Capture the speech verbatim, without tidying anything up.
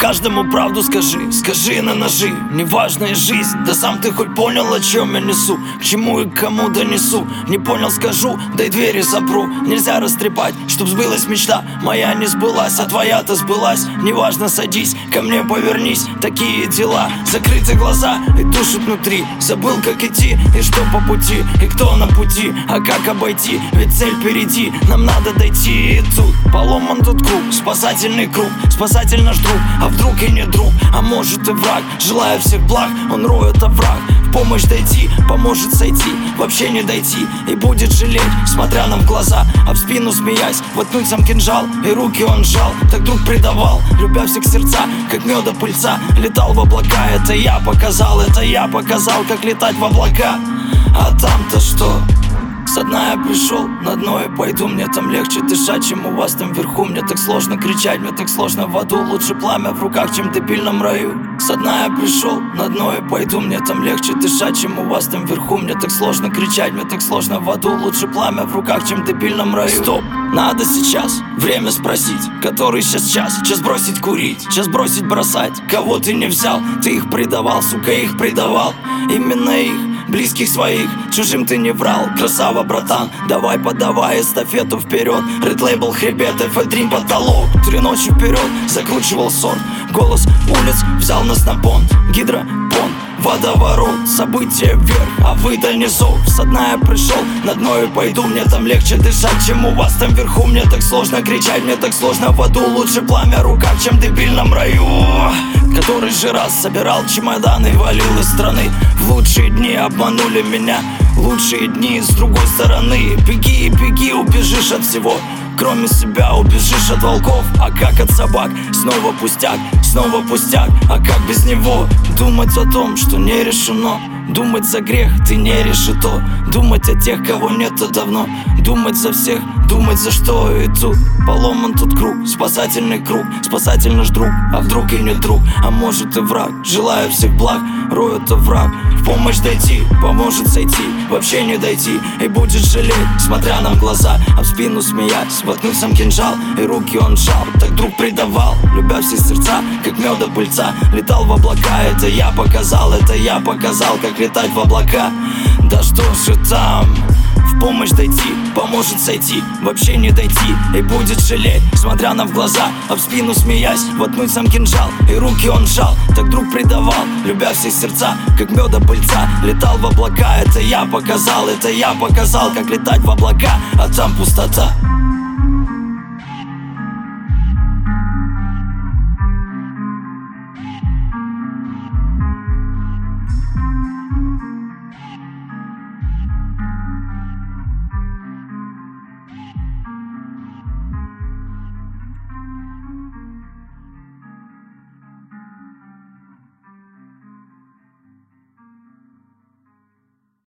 каждому правду скажи, скажи на ножи. Неважная жизнь, да сам ты хоть понял, о чем я несу, к чему и к кому донесу. Не понял, скажу, да и двери запру. Нельзя растрепать, чтоб сбылась мечта. Моя не сбылась, а твоя-то сбылась. Неважно, садись, ко мне повернись. Такие дела, закрыты глаза и душит внутри. Забыл, как идти и что по пути, и кто на пути, а как обойти. Ведь цель впереди, нам надо дойти. И тут поломан тот круг, спасательный круг. Спасатель наш друг, а вдруг и не друг, а может и враг. Желая всех благ, он роет овраг. В помощь дойти, поможет сойти, вообще не дойти. И будет жалеть, смотря нам в глаза, а в спину смеясь, воткнуть сам кинжал. И руки он сжал, так друг предавал, любя всех сердца, как меда пыльца. Летал в облака, это я показал, это я показал, как летать в облака. А там-то что? Со дна я пришел, на дно я пойду. Мне там легче дышать, чем у вас там вверху. Мне так сложно кричать, мне так сложно в аду. Лучше пламя в руках, чем в дебильном раю. Со дна я пришел, на дно я пойду. Мне там легче дышать, чем у вас там вверху. Мне так сложно кричать, мне так сложно в аду. Лучше пламя в руках, чем в дебильном раю. Стоп, надо сейчас время спросить, который сейчас час. Сейчас бросить курить, сейчас бросить бросать. Кого ты не взял, ты их предавал, сука, их предавал. Именно их, близких своих, чужим ты не врал. Красава, братан, давай подавай эстафету вперед. Red Label, хребет, эф эл Dream, потолок. Три ночи вперед, закручивал сон. Голос улиц взял нас на понт. Гидропон, водоворот, события вверх, а вы дальнизов. Со дна я пришел, на дно и пойду. Мне там легче дышать, чем у вас там вверху. Мне так сложно кричать, мне так сложно в аду. Лучше пламя в руках, чем в дебильном раю. Который же раз собирал чемоданы и валил из страны. В лучшие дни обманули меня, лучшие дни с другой стороны. Беги, беги, убежишь от всего, кроме себя убежишь от волков. А как от собак, снова пустяк, снова пустяк. А как без него? Думать о том, что не решено. Думать за грех, ты не решито. Думать о тех, кого нет-то давно. Думать за всех, думать за что. И тут поломан тот круг, спасательный круг. Спасатель наш друг, а вдруг и не друг, а может и враг. Желая всех благ, роет овраг. В помощь дойти, поможет сойти, вообще не дойти. И будет жалеть, смотря нам в глаза, а в спину смеясь, воткнуть сам кинжал. И руки он сжал, так друг предавал, любя все сердца, как меда пыльца. Летал в облака, это я показал, это я показал, как летать в облака. Да что же там? В помощь дойти, поможет сойти, вообще не дойти. И будет жалеть, смотря нам в глаза, а в спину смеясь, воткнуть сам кинжал. И руки он сжал, так друг предавал, любя все сердца, как меда пыльца. Летал в облака, это я показал, это я показал, как летать в облака. А там пустота.